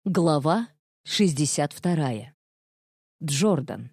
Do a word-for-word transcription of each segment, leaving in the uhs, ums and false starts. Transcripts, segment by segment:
Глава шестьдесят вторая. Джордан.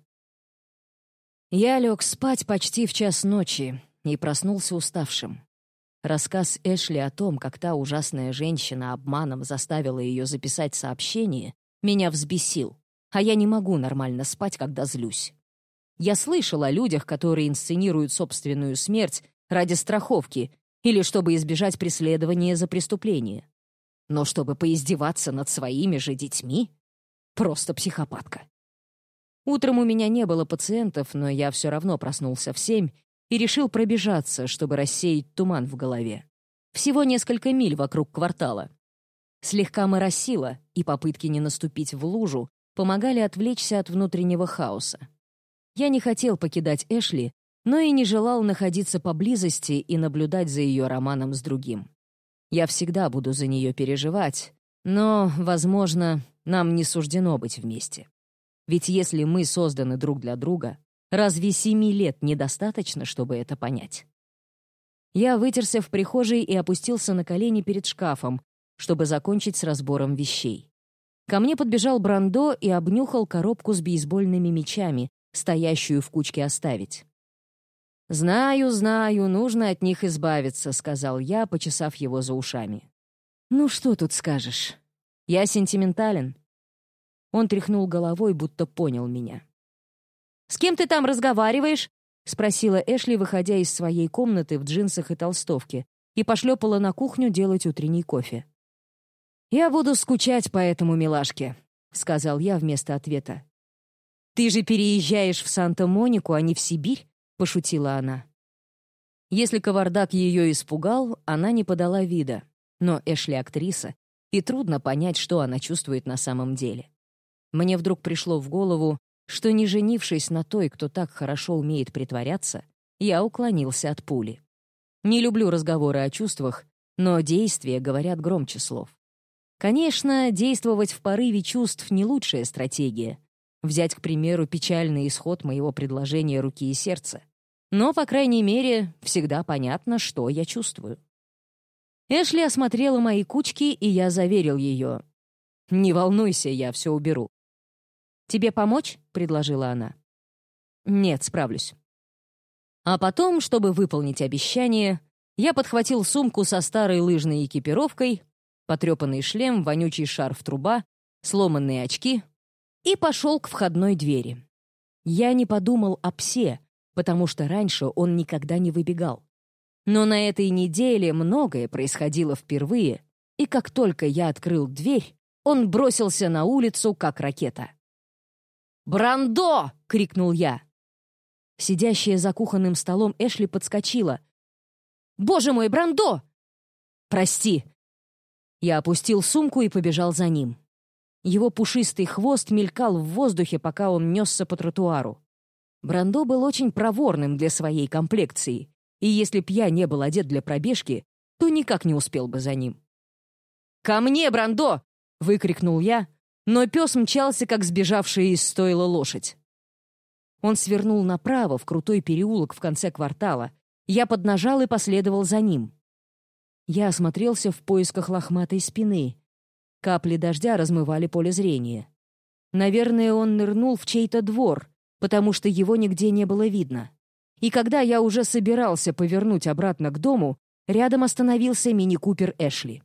Я лег спать почти в час ночи и проснулся уставшим. Рассказ Эшли о том, как та ужасная женщина обманом заставила ее записать сообщение, меня взбесил, а я не могу нормально спать, когда злюсь. Я слышал о людях, которые инсценируют собственную смерть ради страховки или чтобы избежать преследования за преступление. Но чтобы поиздеваться над своими же детьми? Просто психопатка. Утром у меня не было пациентов, но я все равно проснулся в семь и решил пробежаться, чтобы рассеять туман в голове. Всего несколько миль вокруг квартала. Слегка моросило, и попытки не наступить в лужу помогали отвлечься от внутреннего хаоса. Я не хотел покидать Эшли, но и не желал находиться поблизости и наблюдать за ее романом с другим. Я всегда буду за нее переживать, но, возможно, нам не суждено быть вместе. Ведь если мы созданы друг для друга, разве семи лет недостаточно, чтобы это понять? Я вытерся в прихожей и опустился на колени перед шкафом, чтобы закончить с разбором вещей. Ко мне подбежал Брандо и обнюхал коробку с бейсбольными мячами, стоящую в кучке оставить. «Знаю, знаю, нужно от них избавиться», — сказал я, почесав его за ушами. «Ну что тут скажешь? Я сентиментален». Он тряхнул головой, будто понял меня. «С кем ты там разговариваешь?» — спросила Эшли, выходя из своей комнаты в джинсах и толстовке, и пошлепала на кухню делать утренний кофе. «Я буду скучать по этому милашке», — сказал я вместо ответа. «Ты же переезжаешь в Санта-Монику, а не в Сибирь?» — пошутила она. Если кавардак ее испугал, она не подала вида. Но Эшли — актриса, и трудно понять, что она чувствует на самом деле. Мне вдруг пришло в голову, что, не женившись на той, кто так хорошо умеет притворяться, я уклонился от пули. Не люблю разговоры о чувствах, но действия говорят громче слов. Конечно, действовать в порыве чувств — не лучшая стратегия. Взять, к примеру, печальный исход моего предложения руки и сердца. Но, по крайней мере, всегда понятно, что я чувствую. Эшли осмотрела мои кучки, и я заверил ее. «Не волнуйся, я все уберу». «Тебе помочь?» — предложила она. «Нет, справлюсь». А потом, чтобы выполнить обещание, я подхватил сумку со старой лыжной экипировкой, потрепанный шлем, вонючий шарф-труба, сломанные очки — и пошел к входной двери. Я не подумал о псе, потому что раньше он никогда не выбегал. Но на этой неделе многое происходило впервые, и как только я открыл дверь, он бросился на улицу, как ракета. «Брандо!» — крикнул я. Сидящая за кухонным столом Эшли подскочила. «Боже мой, Брандо!» «Прости!» Я опустил сумку и побежал за ним. Его пушистый хвост мелькал в воздухе, пока он несся по тротуару. Брандо был очень проворным для своей комплекции, и если б я не был одет для пробежки, то никак не успел бы за ним. «Ко мне, Брандо!» — выкрикнул я, но пес мчался, как сбежавшая из стойла лошадь. Он свернул направо, в крутой переулок в конце квартала. Я поднажал и последовал за ним. Я осмотрелся в поисках лохматой спины. Капли дождя размывали поле зрения. Наверное, он нырнул в чей-то двор, потому что его нигде не было видно. И когда я уже собирался повернуть обратно к дому, рядом остановился мини-купер Эшли.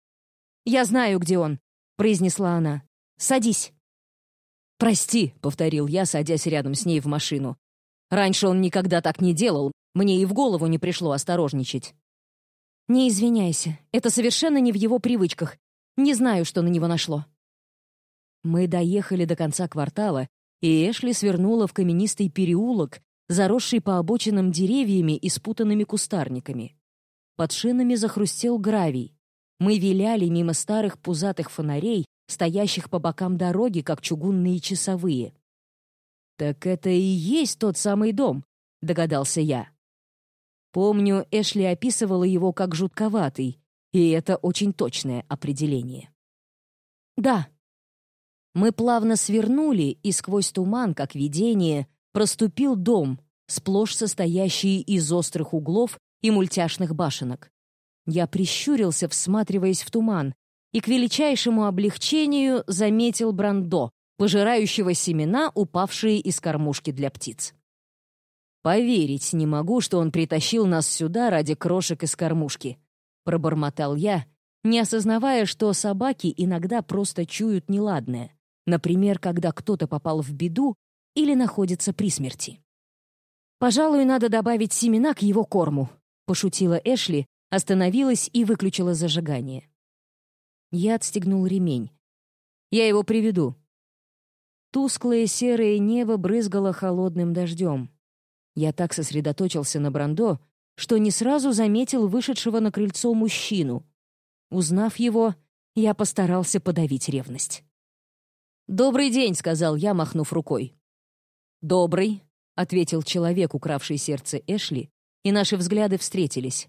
«Я знаю, где он», — произнесла она. «Садись». «Прости», — повторил я, садясь рядом с ней в машину. «Раньше он никогда так не делал, мне и в голову не пришло осторожничать». «Не извиняйся, это совершенно не в его привычках. Не знаю, что на него нашло». Мы доехали до конца квартала, и Эшли свернула в каменистый переулок, заросший по обочинам деревьями и спутанными кустарниками. Под шинами захрустел гравий. Мы виляли мимо старых пузатых фонарей, стоящих по бокам дороги, как чугунные часовые. «Так это и есть тот самый дом», — догадался я. Помню, Эшли описывала его как жутковатый, и это очень точное определение. «Да». Мы плавно свернули, и сквозь туман, как видение, проступил дом, сплошь состоящий из острых углов и мультяшных башенок. Я прищурился, всматриваясь в туман, и к величайшему облегчению заметил Брандо, пожирающего семена, упавшие из кормушки для птиц. «Поверить не могу, что он притащил нас сюда ради крошек из кормушки», — пробормотал я, не осознавая, что собаки иногда просто чуют неладное, например, когда кто-то попал в беду или находится при смерти. «Пожалуй, надо добавить семена к его корму», — пошутила Эшли, остановилась и выключила зажигание. Я отстегнул ремень. «Я его приведу». Тусклое серое небо брызгало холодным дождем. Я так сосредоточился на Брандо, что не сразу заметил вышедшего на крыльцо мужчину. Узнав его, я постарался подавить ревность. «Добрый день», — сказал я, махнув рукой. «Добрый», — ответил человек, укравший сердце Эшли, и наши взгляды встретились.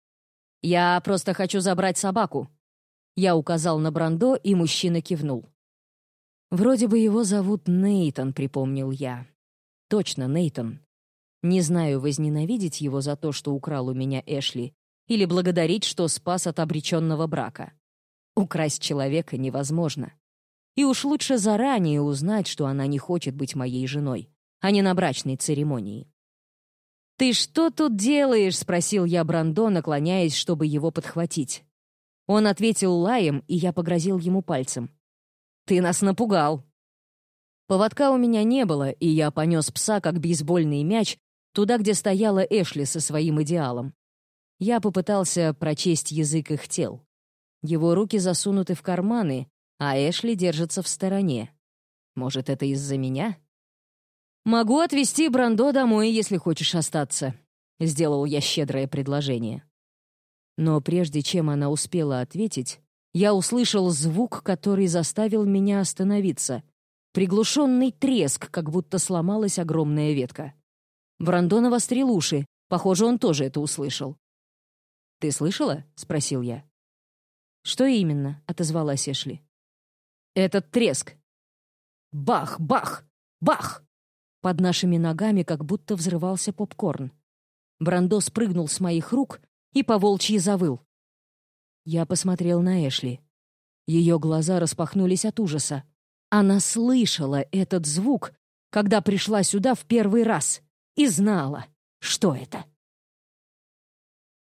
«Я просто хочу забрать собаку». Я указал на Брандо, и мужчина кивнул. «Вроде бы его зовут Нейтан», — припомнил я. «Точно, Нейтан. Не знаю, возненавидеть его за то, что украл у меня Эшли, или благодарить, что спас от обреченного брака. Украсть человека невозможно. И уж лучше заранее узнать, что она не хочет быть моей женой, а не на брачной церемонии». «Ты что тут делаешь?» — спросил я Брандо, наклоняясь, чтобы его подхватить. Он ответил лаем, и я погрозил ему пальцем. «Ты нас напугал». Поводка у меня не было, и я понес пса, как бейсбольный мяч, туда, где стояла Эшли со своим идеалом. Я попытался прочесть язык их тел. Его руки засунуты в карманы, а Эшли держится в стороне. Может, это из-за меня? «Могу отвезти Брандо домой, если хочешь остаться», — сделал я щедрое предложение. Но прежде чем она успела ответить, я услышал звук, который заставил меня остановиться. Приглушенный треск, как будто сломалась огромная ветка. Брандо навострил уши. Похоже, он тоже это услышал. «Ты слышала?» — спросил я. «Что именно?» — отозвалась Эшли. «Этот треск. Бах, бах, бах!» Под нашими ногами как будто взрывался попкорн. Брандо спрыгнул с моих рук и поволчьи завыл. Я посмотрел на Эшли. Ее глаза распахнулись от ужаса. Она слышала этот звук, когда пришла сюда в первый раз, и знала, что это.